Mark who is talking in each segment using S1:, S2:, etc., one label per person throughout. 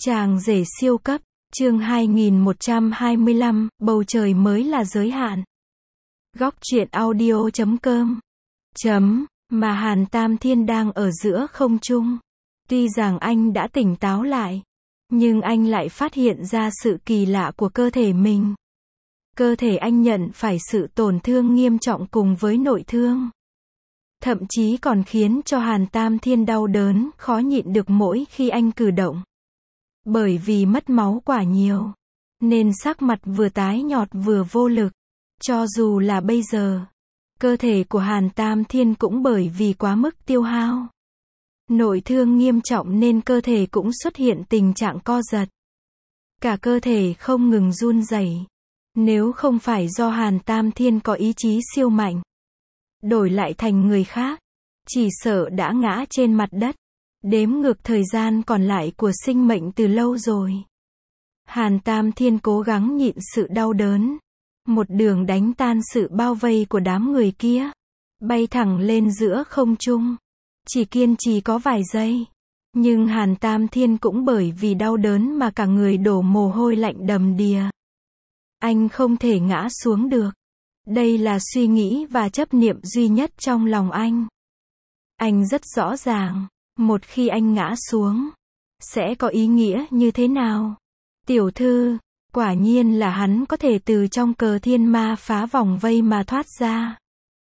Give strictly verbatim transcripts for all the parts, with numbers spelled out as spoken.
S1: Chàng rể siêu cấp, chương hai nghìn một trăm hai mươi lăm, bầu trời mới là giới hạn. Góc truyện audio chấm com. Chấm, mà Hàn Tam Thiên đang ở giữa không trung. Tuy rằng anh đã tỉnh táo lại, nhưng anh lại phát hiện ra sự kỳ lạ của cơ thể mình. Cơ thể anh nhận phải sự tổn thương nghiêm trọng cùng với nội thương. Thậm chí còn khiến cho Hàn Tam Thiên đau đớn, khó nhịn được mỗi khi anh cử động. Bởi vì mất máu quá nhiều, nên sắc mặt vừa tái nhợt vừa vô lực. Cho dù là bây giờ, cơ thể của Hàn Tam Thiên cũng bởi vì quá mức tiêu hao, nội thương nghiêm trọng nên cơ thể cũng xuất hiện tình trạng co giật. Cả cơ thể không ngừng run rẩy. Nếu không phải do Hàn Tam Thiên có ý chí siêu mạnh, đổi lại thành người khác, chỉ sợ đã ngã trên mặt đất, đếm ngược thời gian còn lại của sinh mệnh từ lâu rồi. Hàn Tam Thiên cố gắng nhịn sự đau đớn, một đường đánh tan sự bao vây của đám người kia, bay thẳng lên giữa không trung. Chỉ kiên trì có vài giây, nhưng Hàn Tam Thiên cũng bởi vì đau đớn mà cả người đổ mồ hôi lạnh đầm đìa. Anh không thể ngã xuống được. Đây là suy nghĩ và chấp niệm duy nhất trong lòng anh. Anh rất rõ ràng, một khi anh ngã xuống, sẽ có ý nghĩa như thế nào. Tiểu thư, quả nhiên là hắn có thể từ trong cờ thiên ma phá vòng vây mà thoát ra.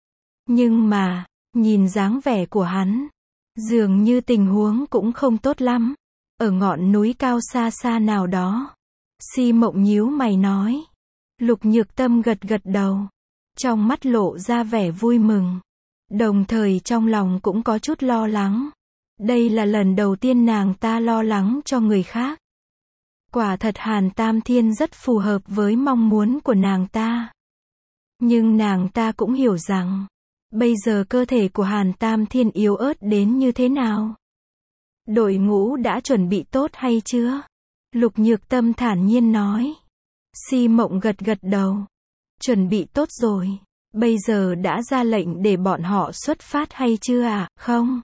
S1: Nhưng mà, nhìn dáng vẻ của hắn, dường như tình huống cũng không tốt lắm. Ở ngọn núi cao xa xa nào đó, Si Mộng nhíu mày nói. Lục Nhược Tâm gật gật đầu, trong mắt lộ ra vẻ vui mừng, đồng thời trong lòng cũng có chút lo lắng. Đây là lần đầu tiên nàng ta lo lắng cho người khác. Quả thật Hàn Tam Thiên rất phù hợp với mong muốn của nàng ta. Nhưng nàng ta cũng hiểu rằng, bây giờ cơ thể của Hàn Tam Thiên yếu ớt đến như thế nào. Đội ngũ đã chuẩn bị tốt hay chưa? Lục Nhược Tâm thản nhiên nói. Si Mộng gật gật đầu. Chuẩn bị tốt rồi. Bây giờ đã ra lệnh để bọn họ xuất phát hay chưa à? Không.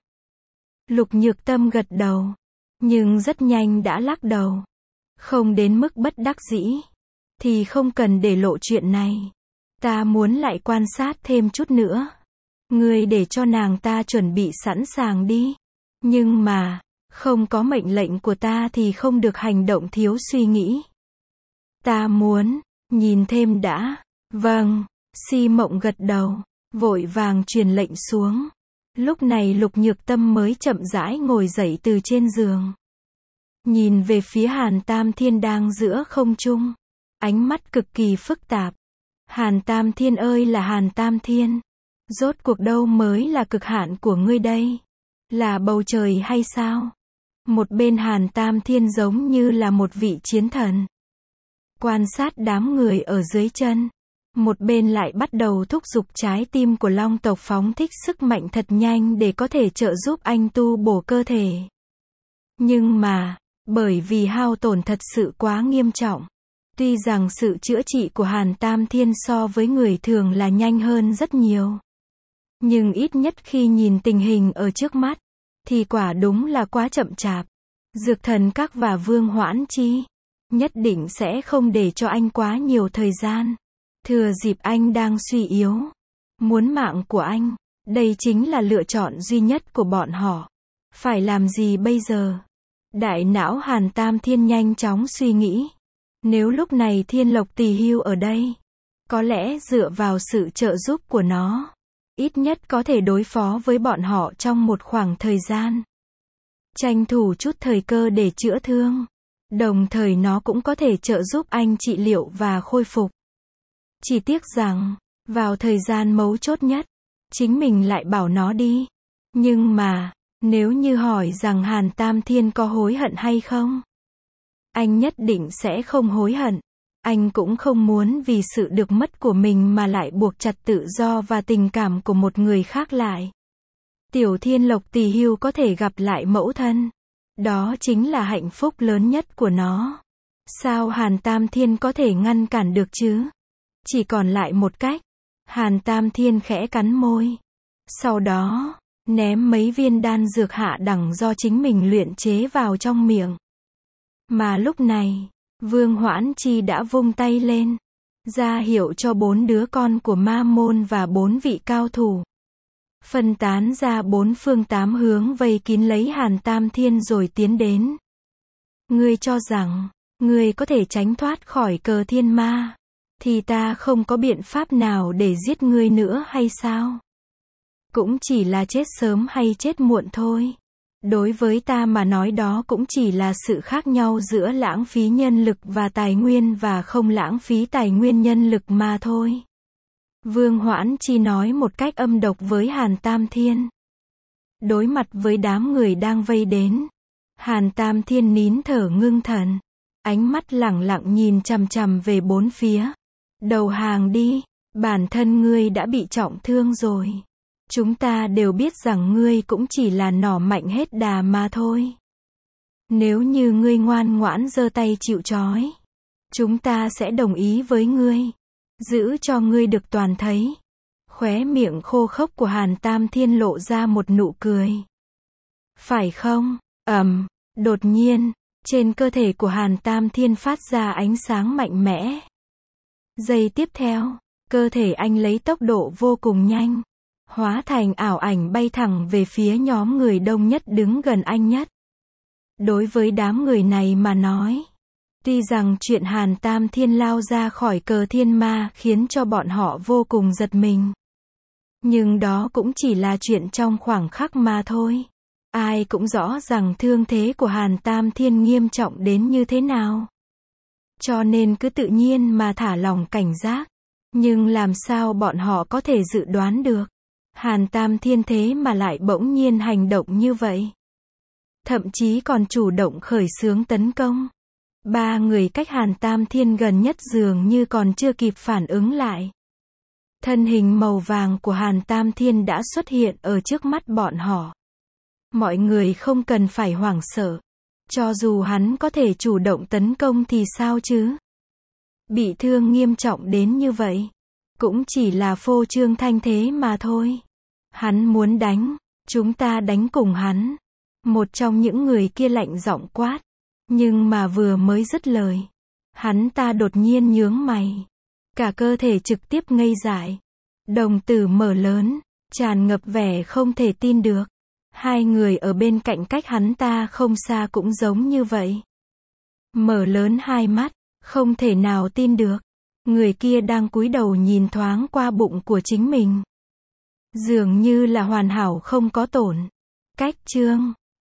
S1: Lục Nhược Tâm gật đầu, nhưng rất nhanh đã lắc đầu. Không đến mức bất đắc dĩ, thì không cần để lộ chuyện này. Ta muốn lại quan sát thêm chút nữa. Ngươi để cho nàng ta chuẩn bị sẵn sàng đi. Nhưng mà, không có mệnh lệnh của ta thì không được hành động thiếu suy nghĩ. Ta muốn, nhìn thêm đã. Vâng, Si Mộng gật đầu, vội vàng truyền lệnh xuống. Lúc này Lục Nhược Tâm mới chậm rãi ngồi dậy từ trên giường. Nhìn về phía Hàn Tam Thiên đang giữa không trung. Ánh mắt cực kỳ phức tạp. Hàn Tam Thiên ơi là Hàn Tam Thiên. Rốt cuộc đâu mới là cực hạn của ngươi đây? Là bầu trời hay sao? Một bên Hàn Tam Thiên giống như là một vị chiến thần, quan sát đám người ở dưới chân. Một bên lại bắt đầu thúc giục trái tim của Long tộc phóng thích sức mạnh thật nhanh để có thể trợ giúp anh tu bổ cơ thể. Nhưng mà, bởi vì hao tổn thật sự quá nghiêm trọng, tuy rằng sự chữa trị của Hàn Tam Thiên so với người thường là nhanh hơn rất nhiều, nhưng ít nhất khi nhìn tình hình ở trước mắt, thì quả đúng là quá chậm chạp. Dược Thần Các và Vương Hoãn Chi nhất định sẽ không để cho anh quá nhiều thời gian. Thừa dịp anh đang suy yếu, muốn mạng của anh, đây chính là lựa chọn duy nhất của bọn họ. Phải làm gì bây giờ? Đại não Hàn Tam Thiên nhanh chóng suy nghĩ. Nếu lúc này Thiên Lộc Tỳ Hưu ở đây, có lẽ dựa vào sự trợ giúp của nó, ít nhất có thể đối phó với bọn họ trong một khoảng thời gian. Tranh thủ chút thời cơ để chữa thương. Đồng thời nó cũng có thể trợ giúp anh trị liệu và khôi phục. Chỉ tiếc rằng, vào thời gian mấu chốt nhất, chính mình lại bảo nó đi. Nhưng mà, nếu như hỏi rằng Hàn Tam Thiên có hối hận hay không? Anh nhất định sẽ không hối hận. Anh cũng không muốn vì sự được mất của mình mà lại buộc chặt tự do và tình cảm của một người khác lại. Tiểu Thiên Lộc Tỳ Hưu có thể gặp lại mẫu thân. Đó chính là hạnh phúc lớn nhất của nó. Sao Hàn Tam Thiên có thể ngăn cản được chứ? Chỉ còn lại một cách. Hàn Tam Thiên khẽ cắn môi. Sau đó, ném mấy viên đan dược hạ đẳng do chính mình luyện chế vào trong miệng. Mà lúc này, Vương Hoãn Chi đã vung tay lên, ra hiệu cho bốn đứa con của Ma Môn và bốn vị cao thủ phân tán ra bốn phương tám hướng vây kín lấy Hàn Tam Thiên rồi tiến đến. Ngươi cho rằng, ngươi có thể tránh thoát khỏi cờ thiên ma, thì ta không có biện pháp nào để giết ngươi nữa hay sao? Cũng chỉ là chết sớm hay chết muộn thôi. Đối với ta mà nói đó cũng chỉ là sự khác nhau giữa lãng phí nhân lực và tài nguyên và không lãng phí tài nguyên nhân lực mà thôi. Vương Hoãn Chi nói một cách âm độc với Hàn Tam Thiên. Đối mặt với đám người đang vây đến, Hàn Tam Thiên nín thở ngưng thần, ánh mắt lẳng lặng nhìn chằm chằm về bốn phía. Đầu hàng đi, bản thân ngươi đã bị trọng thương rồi. Chúng ta đều biết rằng ngươi cũng chỉ là nỏ mạnh hết đà mà thôi. Nếu như ngươi ngoan ngoãn giơ tay chịu trói, chúng ta sẽ đồng ý với ngươi, giữ cho ngươi được toàn thấy. Khóe miệng khô khốc của Hàn Tam Thiên lộ ra một nụ cười. Phải không? Ầm, đột nhiên, trên cơ thể của Hàn Tam Thiên phát ra ánh sáng mạnh mẽ. Giây tiếp theo, cơ thể anh lấy tốc độ vô cùng nhanh, hóa thành ảo ảnh bay thẳng về phía nhóm người đông nhất đứng gần anh nhất. Đối với đám người này mà nói, tuy rằng chuyện Hàn Tam Thiên lao ra khỏi cờ thiên ma khiến cho bọn họ vô cùng giật mình, nhưng đó cũng chỉ là chuyện trong khoảng khắc mà thôi. Ai cũng rõ rằng thương thế của Hàn Tam Thiên nghiêm trọng đến như thế nào. Cho nên cứ tự nhiên mà thả lòng cảnh giác. Nhưng làm sao bọn họ có thể dự đoán được Hàn Tam Thiên thế mà lại bỗng nhiên hành động như vậy. Thậm chí còn chủ động khởi xướng tấn công. Ba người cách Hàn Tam Thiên gần nhất dường như còn chưa kịp phản ứng lại. Thân hình màu vàng của Hàn Tam Thiên đã xuất hiện ở trước mắt bọn họ. Mọi người không cần phải hoảng sợ. Cho dù hắn có thể chủ động tấn công thì sao chứ? Bị thương nghiêm trọng đến như vậy, cũng chỉ là phô trương thanh thế mà thôi. Hắn muốn đánh, chúng ta đánh cùng hắn. Một trong những người kia lạnh giọng quát. Nhưng mà vừa mới dứt lời, hắn ta đột nhiên nhướng mày. Cả cơ thể trực tiếp ngây dại. Đồng tử mở lớn, tràn ngập vẻ không thể tin được. Hai người ở bên cạnh cách hắn ta không xa cũng giống như vậy. Mở lớn hai mắt, không thể nào tin được. Người kia đang cúi đầu nhìn thoáng qua bụng của chính mình. Dường như là hoàn hảo không có tổn. Cách chương